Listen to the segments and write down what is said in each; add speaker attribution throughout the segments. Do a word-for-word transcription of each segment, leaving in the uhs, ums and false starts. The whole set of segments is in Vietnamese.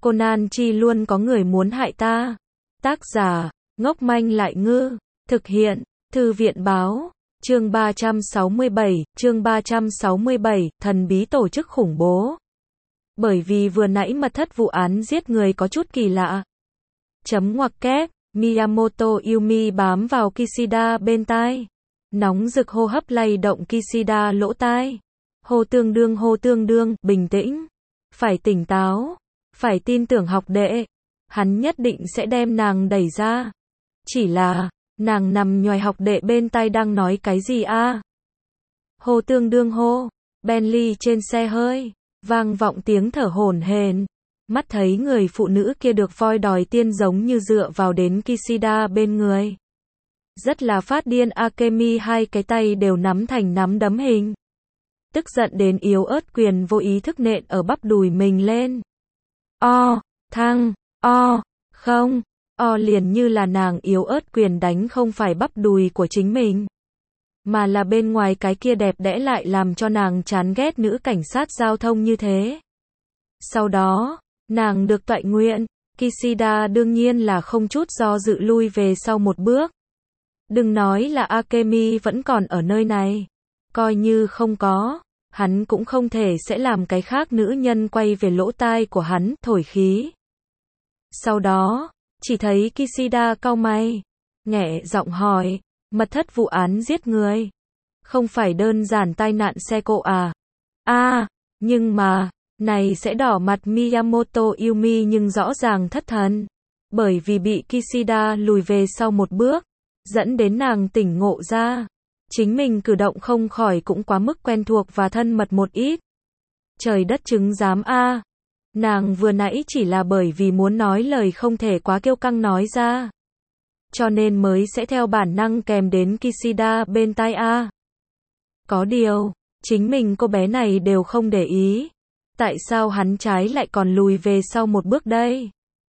Speaker 1: Conan chi luôn có người muốn hại ta. Tác giả, ngốc manh lại ngư. Thực hiện, Thư viện báo. Chương ba trăm sáu mươi bảy, chương ba trăm sáu mươi bảy, thần bí tổ chức khủng bố. Bởi vì vừa nãy mật thất vụ án giết người có chút kỳ lạ. Chấm ngoặc kép, Miyamoto Yumi bám vào Kishida bên tai. Nóng rực hô hấp lay động Kishida lỗ tai. Hô tương đương hô tương đương, bình tĩnh. Phải tỉnh táo. Phải tin tưởng học đệ. Hắn nhất định sẽ đem nàng đẩy ra. Chỉ là, nàng nằm nhoài học đệ bên tai đang nói cái gì a? À? Hô tương đương hô. Bentley trên xe hơi. Vang vọng tiếng thở hổn hển. Mắt thấy người phụ nữ kia được voi đòi tiên giống như dựa vào đến Kishida bên người. Rất là phát điên, Akemi hai cái tay đều nắm thành nắm đấm hình. Tức giận đến yếu ớt quyền vô ý thức nện ở bắp đùi mình lên. O, thăng, o, không, o liền như là nàng yếu ớt quyền đánh không phải bắp đùi của chính mình. Mà là bên ngoài cái kia đẹp đẽ lại làm cho nàng chán ghét nữ cảnh sát giao thông như thế. Sau đó, nàng được toại nguyện, Kishida đương nhiên là không chút do dự lui về sau một bước. Đừng nói là Akemi vẫn còn ở nơi này. Coi như không có, hắn cũng không thể sẽ làm cái khác nữ nhân quay về lỗ tai của hắn, thổi khí. Sau đó, chỉ thấy Kishida cau mày, nghẹ giọng hỏi, mật thất vụ án giết người. Không phải đơn giản tai nạn xe cộ à? A, à, nhưng mà, này sẽ đỏ mặt Miyamoto Yumi nhưng rõ ràng thất thần. Bởi vì bị Kishida lùi về sau một bước, dẫn đến nàng tỉnh ngộ ra. Chính mình cử động không khỏi cũng quá mức quen thuộc và thân mật một ít. Trời đất chứng giám a. À. Nàng vừa nãy chỉ là bởi vì muốn nói lời không thể quá kiêu căng nói ra. Cho nên mới sẽ theo bản năng kèm đến Kishida bên tai a. À. Có điều, chính mình cô bé này đều không để ý. Tại sao hắn trái lại còn lùi về sau một bước đây?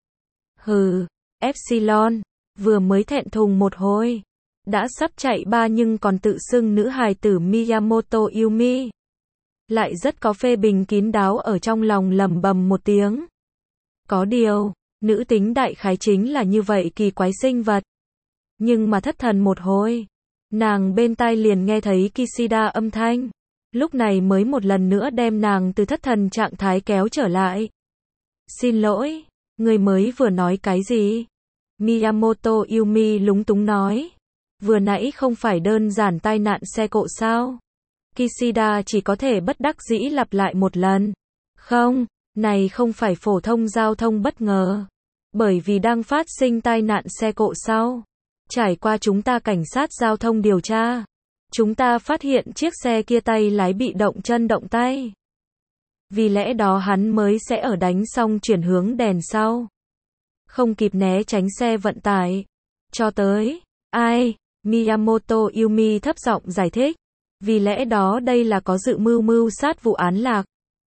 Speaker 1: Hừ, Epsilon, vừa mới thẹn thùng một hồi. Đã sắp chạy ba nhưng còn tự xưng nữ hài tử Miyamoto Yumi. Lại rất có phê bình kín đáo ở trong lòng lẩm bẩm một tiếng. Có điều, nữ tính đại khái chính là như vậy kỳ quái sinh vật. Nhưng mà thất thần một hồi, nàng bên tai liền nghe thấy Kishida âm thanh. Lúc này mới một lần nữa đem nàng từ thất thần trạng thái kéo trở lại. Xin lỗi, người mới vừa nói cái gì? Miyamoto Yumi lúng túng nói. Vừa nãy không phải đơn giản tai nạn xe cộ sao? Kishida chỉ có thể bất đắc dĩ lặp lại một lần. Không, này không phải phổ thông giao thông bất ngờ. Bởi vì đang phát sinh tai nạn xe cộ sau. Trải qua chúng ta cảnh sát giao thông điều tra. Chúng ta phát hiện chiếc xe kia tay lái bị động chân động tay. Vì lẽ đó hắn mới sẽ ở đánh xong chuyển hướng đèn sau. Không kịp né tránh xe vận tải. Cho tới, ai? Miyamoto Yumi thấp giọng giải thích. Vì lẽ đó đây là có dự mưu mưu sát vụ án lạc.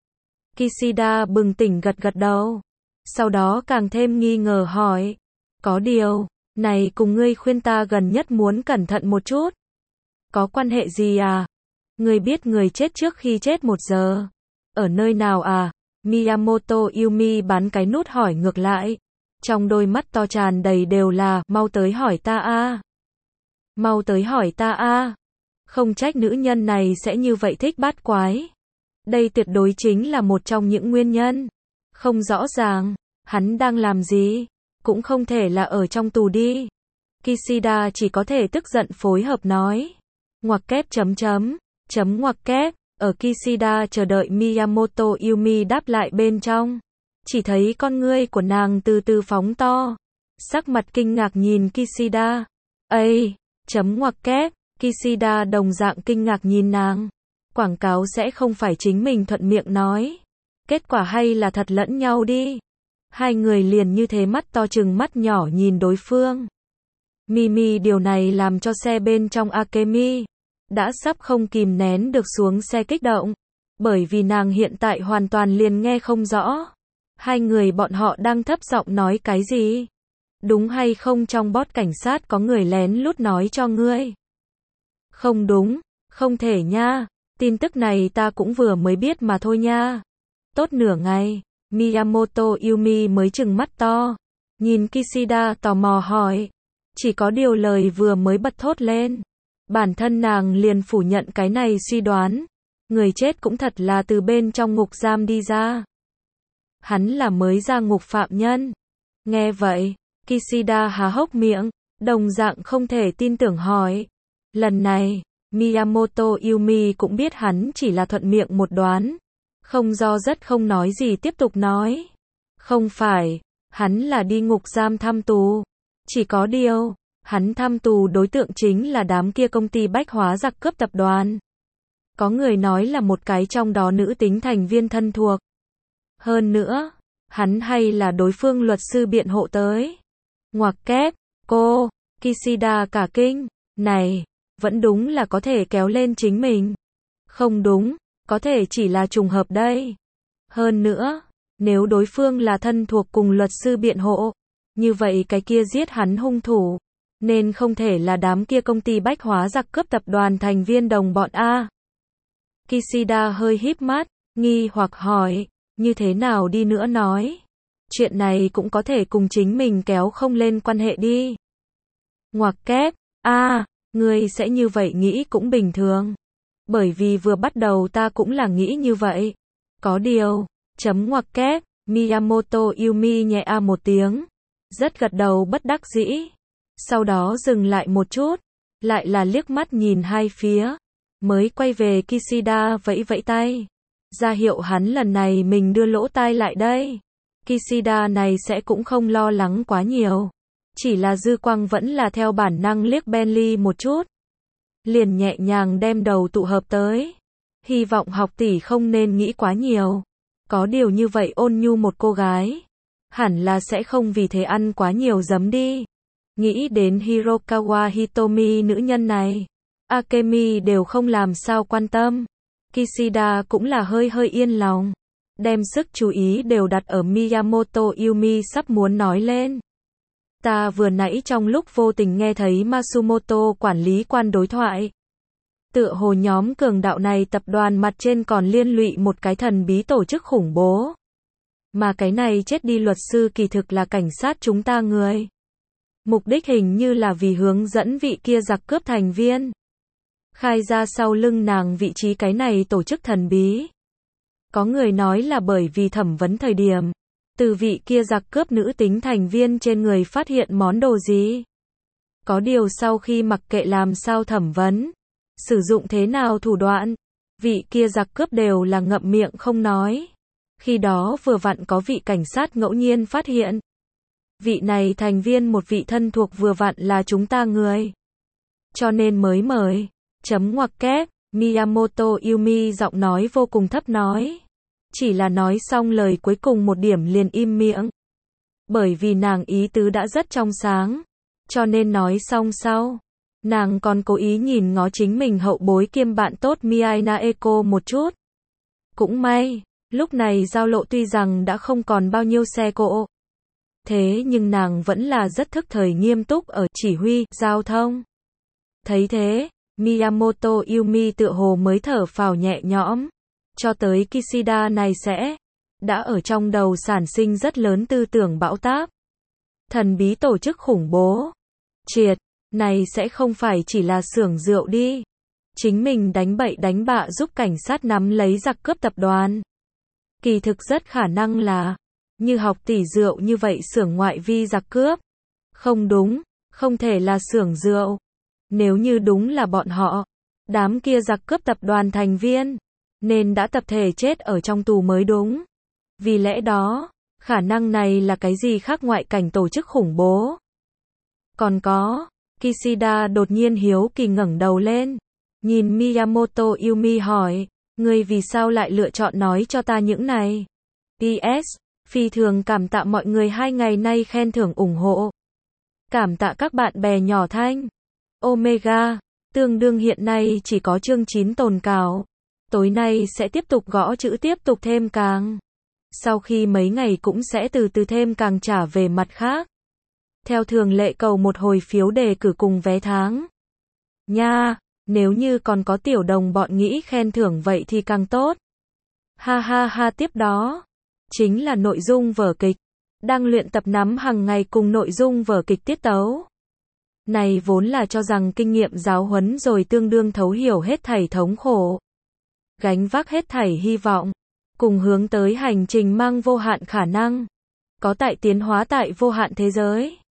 Speaker 1: Kishida bừng tỉnh gật gật đầu. Sau đó càng thêm nghi ngờ hỏi. Có điều, này cùng ngươi khuyên ta gần nhất muốn cẩn thận một chút. Có quan hệ gì à? Ngươi biết người chết trước khi chết một giờ. Ở nơi nào à? Miyamoto Yumi bắn cái nút hỏi ngược lại. Trong đôi mắt to tràn đầy đều là, mau tới hỏi ta a. Mau tới hỏi ta a. Không trách nữ nhân này sẽ như vậy thích bát quái. Đây tuyệt đối chính là một trong những nguyên nhân. Không rõ ràng, hắn đang làm gì? Cũng không thể là ở trong tù đi. Kishida chỉ có thể tức giận phối hợp nói. Ngoặc kép chấm chấm, chấm ngoặc kép, ở Kishida chờ đợi Miyamoto Yumi đáp lại bên trong. Chỉ thấy con ngươi của nàng từ từ phóng to. Sắc mặt kinh ngạc nhìn Kishida. Ây, chấm ngoặc kép, Kishida đồng dạng kinh ngạc nhìn nàng. Quảng cáo sẽ không phải chính mình thuận miệng nói. Kết quả hay là thật lẫn nhau đi. Hai người liền như thế mắt to chừng mắt nhỏ nhìn đối phương. Mimi điều này làm cho xe bên trong Akemi đã sắp không kìm nén được xuống xe kích động. Bởi vì nàng hiện tại hoàn toàn liền nghe không rõ. Hai người bọn họ đang thấp giọng nói cái gì? Đúng hay không trong bot cảnh sát có người lén lút nói cho ngươi? Không đúng, không thể nha. Tin tức này ta cũng vừa mới biết mà thôi nha. Tốt nửa ngày, Miyamoto Yumi mới trừng mắt to, nhìn Kishida tò mò hỏi. Chỉ có điều lời vừa mới bật thốt lên, bản thân nàng liền phủ nhận cái này suy đoán. Người chết cũng thật là từ bên trong ngục giam đi ra. Hắn là mới ra ngục phạm nhân. Nghe vậy, Kishida há hốc miệng, đồng dạng không thể tin tưởng hỏi. Lần này, Miyamoto Yumi cũng biết hắn chỉ là thuận miệng một đoán. Không do rất không nói gì tiếp tục nói. Không phải, hắn là đi ngục giam thăm tù. Chỉ có điều, hắn thăm tù đối tượng chính là đám kia công ty bách hóa giặc cướp tập đoàn. Có người nói là một cái trong đó nữ tính thành viên thân thuộc. Hơn nữa, hắn hay là đối phương luật sư biện hộ tới. Ngoặc kép, cô, Kishida cả kinh, này, vẫn đúng là có thể kéo lên chính mình. Không đúng, có thể chỉ là trùng hợp đây. Hơn nữa, nếu đối phương là thân thuộc cùng luật sư biện hộ, như vậy cái kia giết hắn hung thủ, nên không thể là đám kia công ty bách hóa giặc cướp tập đoàn thành viên đồng bọn A. Kishida hơi híp mắt, nghi hoặc hỏi, như thế nào đi nữa nói. Chuyện này cũng có thể cùng chính mình kéo không lên quan hệ đi. Ngoặc kép, a, ngươi sẽ như vậy nghĩ cũng bình thường. Bởi vì vừa bắt đầu ta cũng là nghĩ như vậy. Có điều, chấm ngoặc kép, Miyamoto Yumi nhẹ a một tiếng. Rất gật đầu bất đắc dĩ. Sau đó dừng lại một chút, lại là liếc mắt nhìn hai phía. Mới quay về Kishida vẫy vẫy tay. Ra hiệu hắn lần này mình đưa lỗ tai lại đây. Kishida này sẽ cũng không lo lắng quá nhiều. Chỉ là dư quang vẫn là theo bản năng liếc Bentley một chút. Liền nhẹ nhàng đem đầu tụ hợp tới. Hy vọng học tỷ không nên nghĩ quá nhiều. Có điều như vậy ôn nhu một cô gái. Hẳn là sẽ không vì thế ăn quá nhiều giấm đi. Nghĩ đến Hirokawa Hitomi nữ nhân này. Akemi đều không làm sao quan tâm. Kishida cũng là hơi hơi yên lòng. Đem sức chú ý đều đặt ở Miyamoto Yumi sắp muốn nói lên. Ta vừa nãy trong lúc vô tình nghe thấy Matsumoto quản lý quan đối thoại. Tựa hồ nhóm cường đạo này tập đoàn mặt trên còn liên lụy một cái thần bí tổ chức khủng bố. Mà cái này chết đi luật sư kỳ thực là cảnh sát chúng ta người. Mục đích hình như là vì hướng dẫn vị kia giặc cướp thành viên. Khai ra sau lưng nàng vị trí cái này tổ chức thần bí. Có người nói là bởi vì thẩm vấn thời điểm, từ vị kia giặc cướp nữ tính thành viên trên người phát hiện món đồ gì. Có điều sau khi mặc kệ làm sao thẩm vấn, sử dụng thế nào thủ đoạn, vị kia giặc cướp đều là ngậm miệng không nói. Khi đó vừa vặn có vị cảnh sát ngẫu nhiên phát hiện. Vị này thành viên một vị thân thuộc vừa vặn là chúng ta người. Cho nên mới mời. Chấm ngoặc kép, Miyamoto Yumi giọng nói vô cùng thấp nói. Chỉ là nói xong lời cuối cùng một điểm liền im miệng. Bởi vì nàng ý tứ đã rất trong sáng. Cho nên nói xong sau. Nàng còn cố ý nhìn ngó chính mình hậu bối kiêm bạn tốt Miai Naeko một chút. Cũng may, lúc này giao lộ tuy rằng đã không còn bao nhiêu xe cộ. Thế nhưng nàng vẫn là rất thức thời nghiêm túc ở chỉ huy giao thông. Thấy thế, Miyamoto Yumi tựa hồ mới thở phào nhẹ nhõm. Cho tới Kishida này sẽ đã ở trong đầu sản sinh rất lớn tư tưởng bão táp. Thần bí tổ chức khủng bố. Triệt, này sẽ không phải chỉ là xưởng rượu đi. Chính mình đánh bậy đánh bạ giúp cảnh sát nắm lấy giặc cướp tập đoàn. Kỳ thực rất khả năng là như học tỷ rượu như vậy xưởng ngoại vi giặc cướp. Không đúng, không thể là xưởng rượu. Nếu như đúng là bọn họ, đám kia giặc cướp tập đoàn thành viên, nên đã tập thể chết ở trong tù mới đúng. Vì lẽ đó, khả năng này là cái gì khác ngoại cảnh tổ chức khủng bố. Còn có, Kishida đột nhiên hiếu kỳ ngẩng đầu lên, nhìn Miyamoto Yumi hỏi, ngươi vì sao lại lựa chọn nói cho ta những này? pê ét, phi thường cảm tạ mọi người hai ngày nay khen thưởng ủng hộ. Cảm tạ các bạn bè nhỏ thanh. Omega, tương đương hiện nay chỉ có chương chín tồn cảo. Tối nay sẽ tiếp tục gõ chữ tiếp tục thêm càng. Sau khi mấy ngày cũng sẽ từ từ thêm càng trả về mặt khác. Theo thường lệ cầu một hồi phiếu đề cử cùng vé tháng. Nha, nếu như còn có tiểu đồng bọn nghĩ khen thưởng vậy thì càng tốt. Ha ha ha tiếp đó. chính là nội dung vở kịch. Đang luyện tập nắm hàng ngày cùng nội dung vở kịch tiết tấu. Này vốn là cho rằng kinh nghiệm giáo huấn rồi tương đương thấu hiểu hết thảy thống khổ. Gánh vác hết thảy hy vọng. Cùng hướng tới hành trình mang vô hạn khả năng. Có tại tiến hóa tại vô hạn thế giới.